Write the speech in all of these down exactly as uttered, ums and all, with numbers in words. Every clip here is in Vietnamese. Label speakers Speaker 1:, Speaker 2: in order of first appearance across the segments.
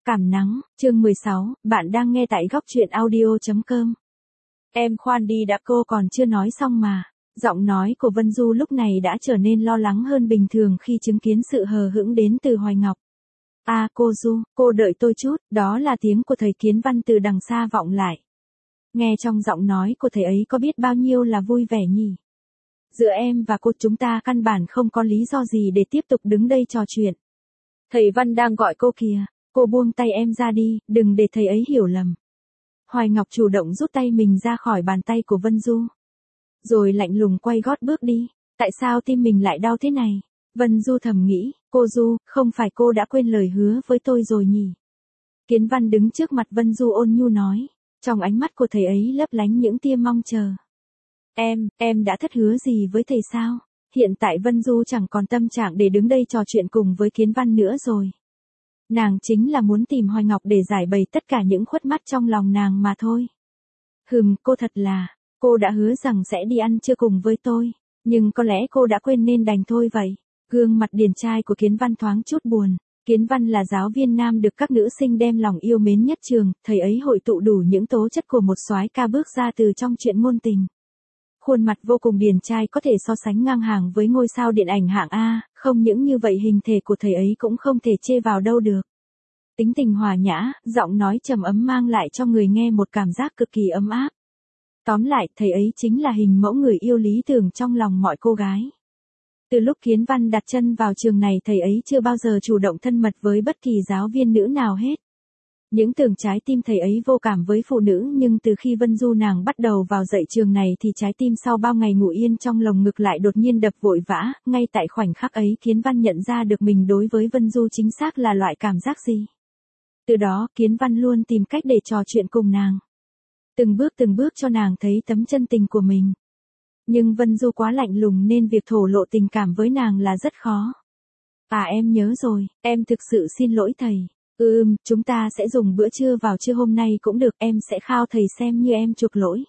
Speaker 1: Cảm nắng, chương mười sáu, bạn đang nghe tại góc truyện audio chấm com. Em khoan đi đã, cô còn chưa nói xong mà. Giọng nói của Vân Du lúc này đã trở nên lo lắng hơn bình thường khi chứng kiến sự hờ hững đến từ Hoài Ngọc. À cô Du, cô đợi tôi chút, đó là tiếng của thầy Kiến Văn từ đằng xa vọng lại. Nghe trong giọng nói của thầy ấy có biết bao nhiêu là vui vẻ nhỉ. Giữa em và cô chúng ta căn bản không có lý do gì để tiếp tục đứng đây trò chuyện. Thầy Văn đang gọi cô kìa. Cô buông tay em ra đi, đừng để thầy ấy hiểu lầm. Hoài Ngọc chủ động rút tay mình ra khỏi bàn tay của Vân Du. Rồi lạnh lùng quay gót bước đi. Tại sao tim mình lại đau thế này? Vân Du thầm nghĩ, cô Du, không phải cô đã quên lời hứa với tôi rồi nhỉ? Kiến Văn đứng trước mặt Vân Du ôn nhu nói. Trong ánh mắt của thầy ấy lấp lánh những tia mong chờ. Em, em đã thất hứa gì với thầy sao? Hiện tại Vân Du chẳng còn tâm trạng để đứng đây trò chuyện cùng với Kiến Văn nữa rồi. Nàng chính là muốn tìm Hoài Ngọc để giải bày tất cả những khuất mắt trong lòng nàng mà thôi. Hừm, cô thật là, cô đã hứa rằng sẽ đi ăn trưa cùng với tôi, nhưng có lẽ cô đã quên nên đành thôi vậy. Gương mặt điển trai của Kiến Văn thoáng chút buồn. Kiến Văn là giáo viên nam được các nữ sinh đem lòng yêu mến nhất trường, thầy ấy hội tụ đủ những tố chất của một soái ca bước ra từ trong chuyện ngôn tình. Khuôn mặt vô cùng điển trai có thể so sánh ngang hàng với ngôi sao điện ảnh hạng A, không những như vậy hình thể của thầy ấy cũng không thể chê vào đâu được. Tính tình hòa nhã, giọng nói trầm ấm mang lại cho người nghe một cảm giác cực kỳ ấm áp. Tóm lại, thầy ấy chính là hình mẫu người yêu lý tưởng trong lòng mọi cô gái. Từ lúc Kiến Văn đặt chân vào trường này thầy ấy chưa bao giờ chủ động thân mật với bất kỳ giáo viên nữ nào hết. Những tưởng trái tim thầy ấy vô cảm với phụ nữ nhưng từ khi Vân Du nàng bắt đầu vào dạy trường này thì trái tim sau bao ngày ngủ yên trong lồng ngực lại đột nhiên đập vội vã, ngay tại khoảnh khắc ấy Kiến Văn nhận ra được mình đối với Vân Du chính xác là loại cảm giác gì. Từ đó Kiến Văn luôn tìm cách để trò chuyện cùng nàng. Từng bước từng bước cho nàng thấy tấm chân tình của mình. Nhưng Vân Du quá lạnh lùng nên việc thổ lộ tình cảm với nàng là rất khó. À em nhớ rồi, em thực sự xin lỗi thầy. Ừm, chúng ta sẽ dùng bữa trưa vào trưa hôm nay cũng được, em sẽ khao thầy xem như em chuộc lỗi.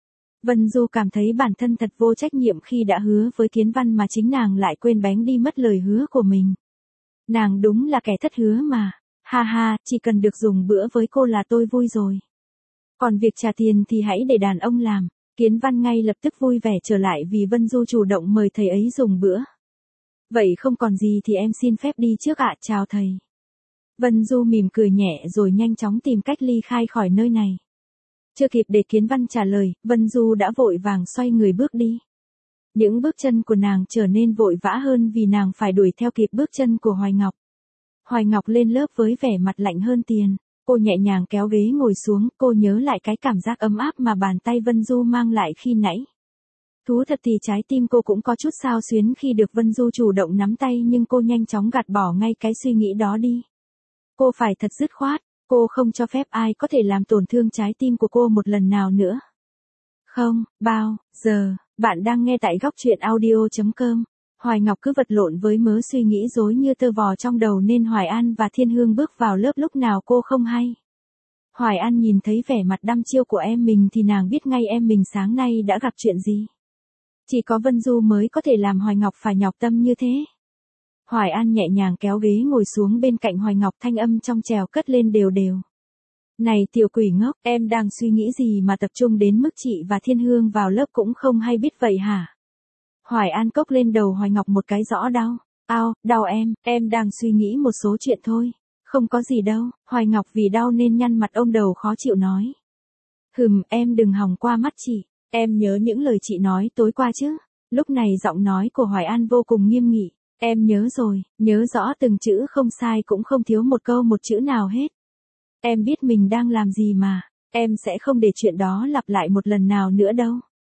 Speaker 1: Vân Du cảm thấy bản thân thật vô trách nhiệm khi đã hứa với Kiến Văn mà chính nàng lại quên bén đi mất lời hứa của mình. Nàng đúng là kẻ thất hứa mà, ha ha, chỉ cần được dùng bữa với cô là tôi vui rồi. Còn việc trả tiền thì hãy để đàn ông làm. Kiến Văn ngay lập tức vui vẻ trở lại vì Vân Du chủ động mời thầy ấy dùng bữa. Vậy không còn gì thì em xin phép đi trước ạ, chào thầy. Vân Du mỉm cười nhẹ rồi nhanh chóng tìm cách ly khai khỏi nơi này. Chưa kịp để Kiến Văn trả lời, Vân Du đã vội vàng xoay người bước đi. Những bước chân của nàng trở nên vội vã hơn vì nàng phải đuổi theo kịp bước chân của Hoài Ngọc. Hoài Ngọc lên lớp với vẻ mặt lạnh hơn tiền. Cô nhẹ nhàng kéo ghế ngồi xuống, cô nhớ lại cái cảm giác ấm áp mà bàn tay Vân Du mang lại khi nãy. Thú thật thì trái tim cô cũng có chút xao xuyến khi được Vân Du chủ động nắm tay nhưng cô nhanh chóng gạt bỏ ngay cái suy nghĩ đó đi. Cô phải thật dứt khoát, cô không cho phép ai có thể làm tổn thương trái tim của cô một lần nào nữa. Không, bao giờ, bạn đang nghe tại góc truyện audio chấm com. Hoài Ngọc cứ vật lộn với mớ suy nghĩ rối như tơ vò trong đầu nên Hoài An và Thiên Hương bước vào lớp lúc nào cô không hay. Hoài An nhìn thấy vẻ mặt đăm chiêu của em mình thì nàng biết ngay em mình sáng nay đã gặp chuyện gì. Chỉ có Vân Du mới có thể làm Hoài Ngọc phải nhọc tâm như thế. Hoài An nhẹ nhàng kéo ghế ngồi xuống bên cạnh Hoài Ngọc, thanh âm trong trèo cất lên đều đều. Này tiểu quỷ ngốc, em đang suy nghĩ gì mà tập trung đến mức chị và Thiên Hương vào lớp cũng không hay biết vậy hả? Hoài An cốc lên đầu Hoài Ngọc một cái rõ đau. Ao, đau em, em đang suy nghĩ một số chuyện thôi. Không có gì đâu, Hoài Ngọc vì đau nên nhăn mặt ôm đầu khó chịu nói. Hừm, em đừng hòng qua mắt chị, em nhớ những lời chị nói tối qua chứ. Lúc này giọng nói của Hoài An vô cùng nghiêm nghị. Em nhớ rồi, nhớ rõ từng chữ không sai cũng không thiếu một câu một chữ nào hết. Em biết mình đang làm gì mà, em sẽ không để chuyện đó lặp lại một lần nào nữa đâu.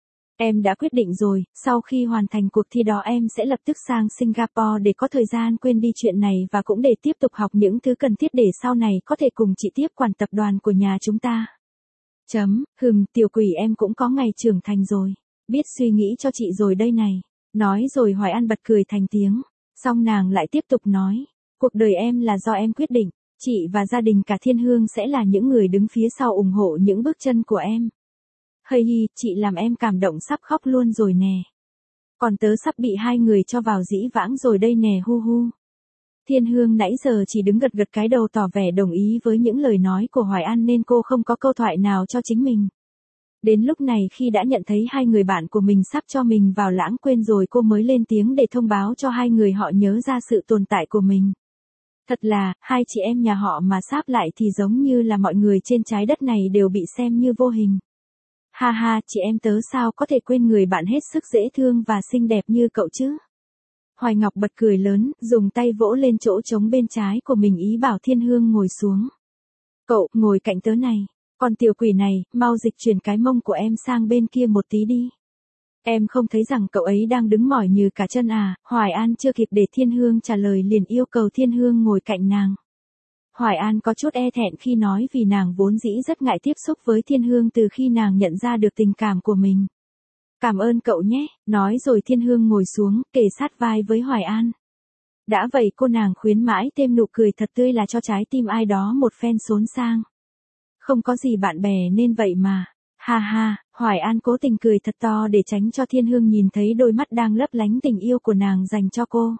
Speaker 1: Em đã quyết định rồi, sau khi hoàn thành cuộc thi đó em sẽ lập tức sang Singapore để có thời gian quên đi chuyện này và cũng để tiếp tục học những thứ cần thiết để sau này có thể cùng chị tiếp quản tập đoàn của nhà chúng ta. Chấm, hừm, tiểu quỷ em cũng có ngày trưởng thành rồi, biết suy nghĩ cho chị rồi đây này. Nói rồi Hoài An bật cười thành tiếng, xong nàng lại tiếp tục nói, cuộc đời em là do em quyết định, chị và gia đình cả Thiên Hương sẽ là những người đứng phía sau ủng hộ những bước chân của em. Hây hi, chị làm em cảm động sắp khóc luôn rồi nè. Còn tớ sắp bị hai người cho vào dĩ vãng rồi đây nè hu hu. Thiên Hương nãy giờ chỉ đứng gật gật cái đầu tỏ vẻ đồng ý với những lời nói của Hoài An nên cô không có câu thoại nào cho chính mình. Đến lúc này khi đã nhận thấy hai người bạn của mình sắp cho mình vào lãng quên rồi cô mới lên tiếng để thông báo cho hai người họ nhớ ra sự tồn tại của mình. Thật là, hai chị em nhà họ mà sáp lại thì giống như là mọi người trên trái đất này đều bị xem như vô hình. Ha ha, chị em tớ sao có thể quên người bạn hết sức dễ thương và xinh đẹp như cậu chứ? Hoài Ngọc bật cười lớn, dùng tay vỗ lên chỗ trống bên trái của mình ý bảo Thiên Hương ngồi xuống. Cậu, ngồi cạnh tớ này. Còn tiểu quỷ này, mau dịch chuyển cái mông của em sang bên kia một tí đi. Em không thấy rằng cậu ấy đang đứng mỏi như cả chân à? Hoài An chưa kịp để Thiên Hương trả lời liền yêu cầu Thiên Hương ngồi cạnh nàng. Hoài An có chút e thẹn khi nói vì nàng vốn dĩ rất ngại tiếp xúc với Thiên Hương từ khi nàng nhận ra được tình cảm của mình. Cảm ơn cậu nhé, nói rồi Thiên Hương ngồi xuống, kề sát vai với Hoài An. Đã vậy cô nàng khuyến mãi thêm nụ cười thật tươi là cho trái tim ai đó một phen xốn sang. Không có gì bạn bè nên vậy mà. Ha ha, Hoài An cố tình cười thật to để tránh cho Thiên Hương nhìn thấy đôi mắt đang lấp lánh tình yêu của nàng dành cho cô.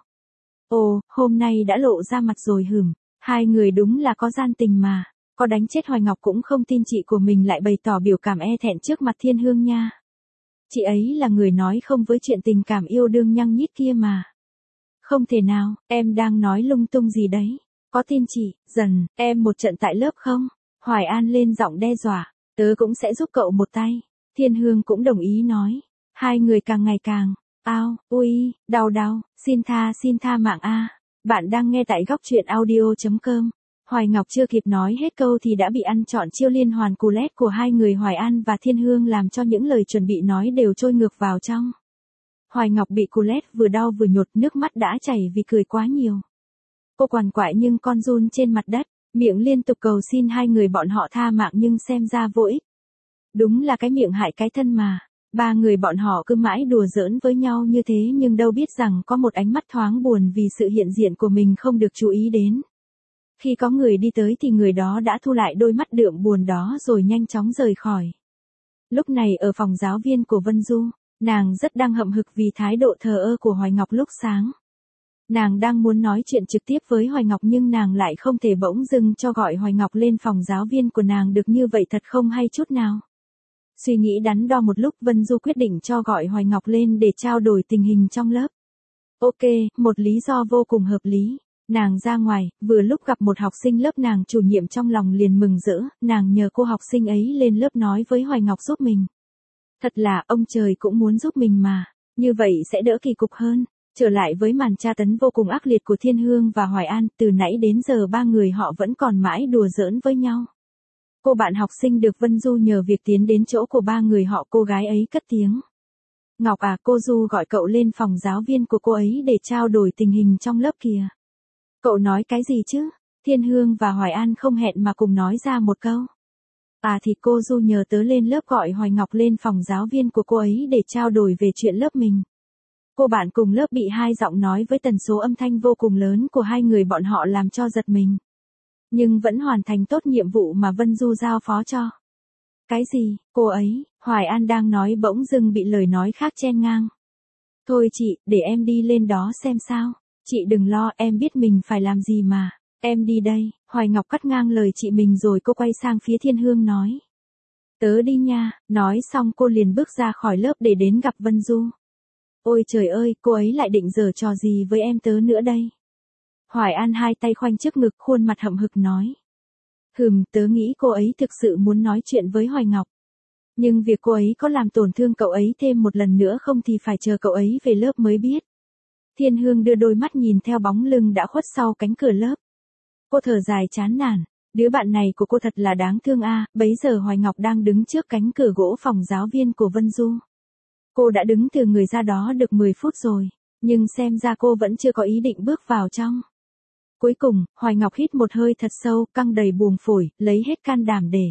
Speaker 1: Ồ, hôm nay đã lộ ra mặt rồi hửm. Hai người đúng là có gian tình mà. Có đánh chết Hoài Ngọc cũng không tin chị của mình lại bày tỏ biểu cảm e thẹn trước mặt Thiên Hương nha. Chị ấy là người nói không với chuyện tình cảm yêu đương nhăng nhít kia mà. Không thể nào, em đang nói lung tung gì đấy. Có tin chị, dần, em một trận tại lớp không? Hoài An lên giọng đe dọa. Tớ cũng sẽ giúp cậu một tay. Thiên Hương cũng đồng ý nói. Hai người càng ngày càng. Ao, ui, đau đau, xin tha xin tha mạng a. Bạn đang nghe tại góc truyện audio chấm com. Hoài Ngọc chưa kịp nói hết câu thì đã bị ăn trọn chiêu liên hoàn cù lét của hai người Hoài An và Thiên Hương làm cho những lời chuẩn bị nói đều trôi ngược vào trong. Hoài Ngọc bị cù lét vừa đau vừa nhột, nước mắt đã chảy vì cười quá nhiều. Cô quằn quại nhưng con run trên mặt đất, miệng liên tục cầu xin hai người bọn họ tha mạng nhưng xem ra vô ích. Đúng là cái miệng hại cái thân mà. Ba người bọn họ cứ mãi đùa giỡn với nhau như thế nhưng đâu biết rằng có một ánh mắt thoáng buồn vì sự hiện diện của mình không được chú ý đến. Khi có người đi tới thì người đó đã thu lại đôi mắt đượm buồn đó rồi nhanh chóng rời khỏi. Lúc này ở phòng giáo viên của Vân Du, nàng rất đang hậm hực vì thái độ thờ ơ của Hoài Ngọc lúc sáng. Nàng đang muốn nói chuyện trực tiếp với Hoài Ngọc nhưng nàng lại không thể bỗng dưng cho gọi Hoài Ngọc lên phòng giáo viên của nàng được như vậy thật không hay chút nào. Suy nghĩ đắn đo một lúc Vân Du quyết định cho gọi Hoài Ngọc lên để trao đổi tình hình trong lớp. Ok, một lý do vô cùng hợp lý. Nàng ra ngoài, vừa lúc gặp một học sinh lớp nàng chủ nhiệm trong lòng liền mừng rỡ, nàng nhờ cô học sinh ấy lên lớp nói với Hoài Ngọc giúp mình. Thật là ông trời cũng muốn giúp mình mà, như vậy sẽ đỡ kỳ cục hơn. Trở lại với màn tra tấn vô cùng ác liệt của Thiên Hương và Hoài An, từ nãy đến giờ ba người họ vẫn còn mãi đùa giỡn với nhau. Cô bạn học sinh được Vân Du nhờ việc tiến đến chỗ của ba người họ, cô gái ấy cất tiếng. Ngọc à, cô Du gọi cậu lên phòng giáo viên của cô ấy để trao đổi tình hình trong lớp kìa. Cậu nói cái gì chứ? Thiên Hương và Hoài An không hẹn mà cùng nói ra một câu. À thì cô Du nhờ tớ lên lớp gọi Hoài Ngọc lên phòng giáo viên của cô ấy để trao đổi về chuyện lớp mình. Cô bạn cùng lớp bị hai giọng nói với tần số âm thanh vô cùng lớn của hai người bọn họ làm cho giật mình. Nhưng vẫn hoàn thành tốt nhiệm vụ mà Vân Du giao phó cho. Cái gì, cô ấy, Hoài An đang nói bỗng dưng bị lời nói khác chen ngang. Thôi chị, để em đi lên đó xem sao. Chị đừng lo, em biết mình phải làm gì mà. Em đi đây, Hoài Ngọc cắt ngang lời chị mình rồi cô quay sang phía Thiên Hương nói. Tớ đi nha, nói xong cô liền bước ra khỏi lớp để đến gặp Vân Du. Ôi trời ơi, cô ấy lại định giở trò gì với em tớ nữa đây? Hoài An hai tay khoanh trước ngực khuôn mặt hậm hực nói. Hừm, tớ nghĩ cô ấy thực sự muốn nói chuyện với Hoài Ngọc. Nhưng việc cô ấy có làm tổn thương cậu ấy thêm một lần nữa không thì phải chờ cậu ấy về lớp mới biết. Thiên Hương đưa đôi mắt nhìn theo bóng lưng đã khuất sau cánh cửa lớp. Cô thở dài chán nản, đứa bạn này của cô thật là đáng thương a. À. Bấy giờ Hoài Ngọc đang đứng trước cánh cửa gỗ phòng giáo viên của Vân Du. Cô đã đứng từ người ra đó được mười phút rồi, nhưng xem ra cô vẫn chưa có ý định bước vào trong. Cuối cùng, Hoài Ngọc hít một hơi thật sâu, căng đầy buồng phổi, lấy hết can đảm để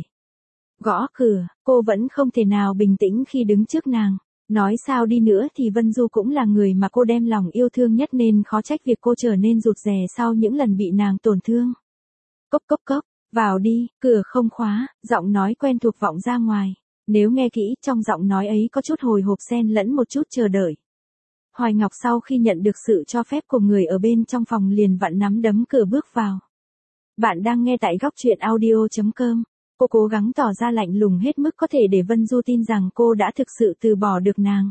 Speaker 1: gõ cửa. Cô vẫn không thể nào bình tĩnh khi đứng trước nàng. Nói sao đi nữa thì Vân Du cũng là người mà cô đem lòng yêu thương nhất nên khó trách việc cô trở nên rụt rè sau những lần bị nàng tổn thương. Cốc cốc cốc, vào đi, cửa không khóa, giọng nói quen thuộc vọng ra ngoài. Nếu nghe kỹ, trong giọng nói ấy có chút hồi hộp xen lẫn một chút chờ đợi. Hoài Ngọc sau khi nhận được sự cho phép của người ở bên trong phòng liền vặn nắm đấm cửa bước vào. Bạn đang nghe tại góc truyện audio chấm com. Cô cố gắng tỏ ra lạnh lùng hết mức có thể để Vân Du tin rằng cô đã thực sự từ bỏ được nàng.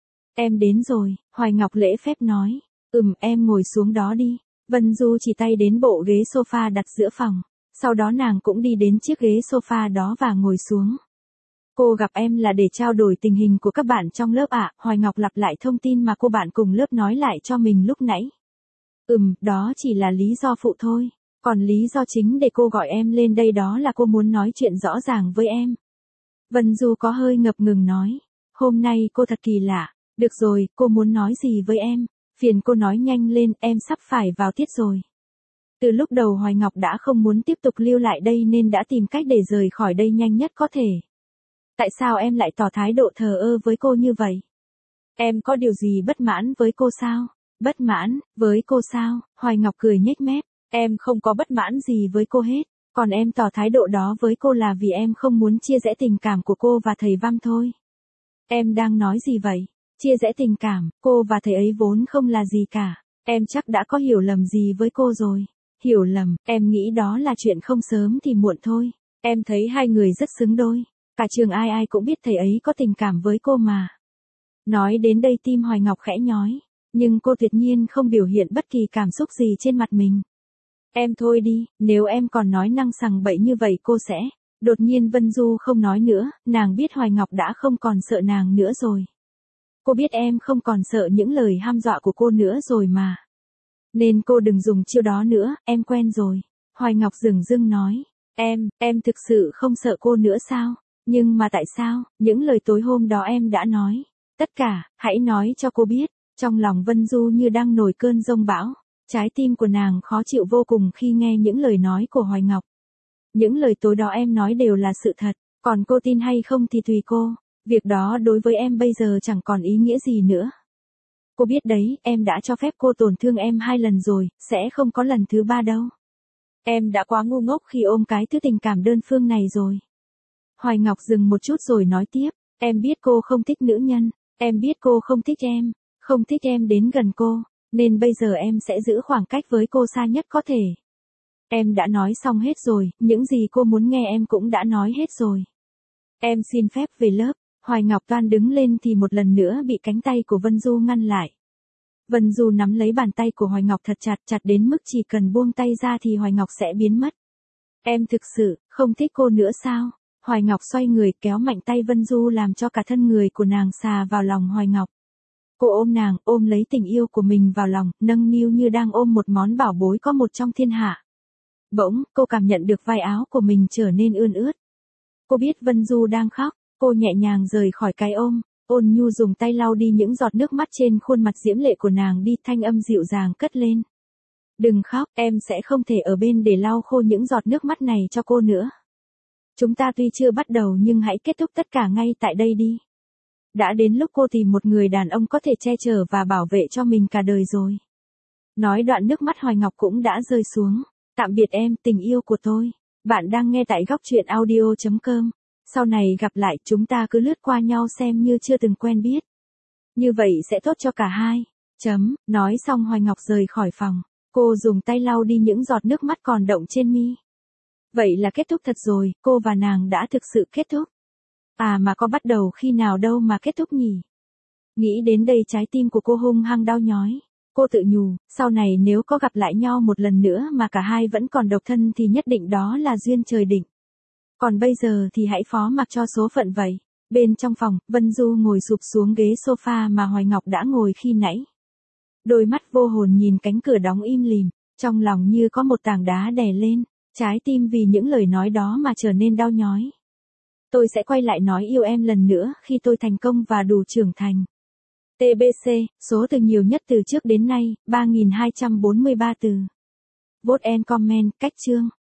Speaker 1: Em đến rồi, Hoài Ngọc lễ phép nói. Ừm, em ngồi xuống đó đi. Vân Du chỉ tay đến bộ ghế sofa đặt giữa phòng. Sau đó nàng cũng đi đến chiếc ghế sofa đó và ngồi xuống. Cô gặp em là để trao đổi tình hình của các bạn trong lớp ạ. À? Hoài Ngọc lặp lại thông tin mà cô bạn cùng lớp nói lại cho mình lúc nãy. Ừm, đó chỉ là lý do phụ thôi. Còn lý do chính để cô gọi em lên đây đó là cô muốn nói chuyện rõ ràng với em. Vân Du có hơi ngập ngừng nói. Hôm nay cô thật kỳ lạ. Được rồi, cô muốn nói gì với em? Phiền cô nói nhanh lên, em sắp phải vào tiết rồi. Từ lúc đầu Hoài Ngọc đã không muốn tiếp tục lưu lại đây nên đã tìm cách để rời khỏi đây nhanh nhất có thể. Tại sao em lại tỏ thái độ thờ ơ với cô như vậy? Em có điều gì bất mãn với cô sao? Bất mãn, với cô sao? Hoài Ngọc cười nhếch mép. Em không có bất mãn gì với cô hết. Còn em tỏ thái độ đó với cô là vì em không muốn chia rẽ tình cảm của cô và thầy Văn thôi. Em đang nói gì vậy? Chia rẽ tình cảm, cô và thầy ấy vốn không là gì cả. Em chắc đã có hiểu lầm gì với cô rồi. Hiểu lầm, em nghĩ đó là chuyện không sớm thì muộn thôi. Em thấy hai người rất xứng đôi. Cả trường ai ai cũng biết thầy ấy có tình cảm với cô mà. Nói đến đây tim Hoài Ngọc khẽ nhói. Nhưng cô tuyệt nhiên không biểu hiện bất kỳ cảm xúc gì trên mặt mình. Em thôi đi, nếu em còn nói năng sằng bậy như vậy cô sẽ... Đột nhiên Vân Du không nói nữa, nàng biết Hoài Ngọc đã không còn sợ nàng nữa rồi. Cô biết em không còn sợ những lời hăm dọa của cô nữa rồi mà. Nên cô đừng dùng chiêu đó nữa, em quen rồi. Hoài Ngọc dửng dưng nói. Em, em thực sự không sợ cô nữa sao? Nhưng mà tại sao, những lời tối hôm đó em đã nói. Tất cả, hãy nói cho cô biết. Trong lòng Vân Du như đang nổi cơn giông bão. Trái tim của nàng khó chịu vô cùng khi nghe những lời nói của Hoài Ngọc. Những lời tối đó em nói đều là sự thật, còn cô tin hay không thì tùy cô. Việc đó đối với em bây giờ chẳng còn ý nghĩa gì nữa. Cô biết đấy, em đã cho phép cô tổn thương em hai lần rồi, sẽ không có lần thứ ba đâu. Em đã quá ngu ngốc khi ôm cái thứ tình cảm đơn phương này rồi. Hoài Ngọc dừng một chút rồi nói tiếp, em biết cô không thích nữ nhân, em biết cô không thích em, không thích em đến gần cô, nên bây giờ em sẽ giữ khoảng cách với cô xa nhất có thể. Em đã nói xong hết rồi, những gì cô muốn nghe em cũng đã nói hết rồi. Em xin phép về lớp. Hoài Ngọc toan đứng lên thì một lần nữa bị cánh tay của Vân Du ngăn lại. Vân Du nắm lấy bàn tay của Hoài Ngọc thật chặt, chặt đến mức chỉ cần buông tay ra thì Hoài Ngọc sẽ biến mất. Em thực sự, không thích cô nữa sao? Hoài Ngọc xoay người kéo mạnh tay Vân Du làm cho cả thân người của nàng xà vào lòng Hoài Ngọc. Cô ôm nàng, ôm lấy tình yêu của mình vào lòng, nâng niu như đang ôm một món bảo bối có một trong thiên hạ. Bỗng, cô cảm nhận được vai áo của mình trở nên ươn ướt. Cô biết Vân Du đang khóc, cô nhẹ nhàng rời khỏi cái ôm, ôn nhu dùng tay lau đi những giọt nước mắt trên khuôn mặt diễm lệ của nàng đi, thanh âm dịu dàng cất lên. Đừng khóc, em sẽ không thể ở bên để lau khô những giọt nước mắt này cho cô nữa. Chúng ta tuy chưa bắt đầu nhưng hãy kết thúc tất cả ngay tại đây đi. Đã đến lúc cô tìm một người đàn ông có thể che chở và bảo vệ cho mình cả đời rồi. Nói đoạn nước mắt Hoài Ngọc cũng đã rơi xuống. Tạm biệt em, tình yêu của tôi. Bạn đang nghe tại góc truyện audio chấm com. Sau này gặp lại chúng ta cứ lướt qua nhau xem như chưa từng quen biết. Như vậy sẽ tốt cho cả hai. Chấm, nói xong Hoài Ngọc rời khỏi phòng. Cô dùng tay lau đi những giọt nước mắt còn đọng trên mi. Vậy là kết thúc thật rồi, cô và nàng đã thực sự kết thúc. À mà có bắt đầu khi nào đâu mà kết thúc nhỉ? Nghĩ đến đây trái tim của cô hung hăng đau nhói. Cô tự nhủ, sau này nếu có gặp lại nhau một lần nữa mà cả hai vẫn còn độc thân thì nhất định đó là duyên trời định. Còn bây giờ thì hãy phó mặc cho số phận vậy. Bên trong phòng, Vân Du ngồi sụp xuống ghế sofa mà Hoài Ngọc đã ngồi khi nãy. Đôi mắt vô hồn nhìn cánh cửa đóng im lìm, trong lòng như có một tảng đá đè lên, trái tim vì những lời nói đó mà trở nên đau nhói. Tôi sẽ quay lại nói yêu em lần nữa khi tôi thành công và đủ trưởng thành. tê bê xê, số từ nhiều nhất từ trước đến nay, ba nghìn hai trăm bốn mươi ba từ. Vote and comment, cách chương.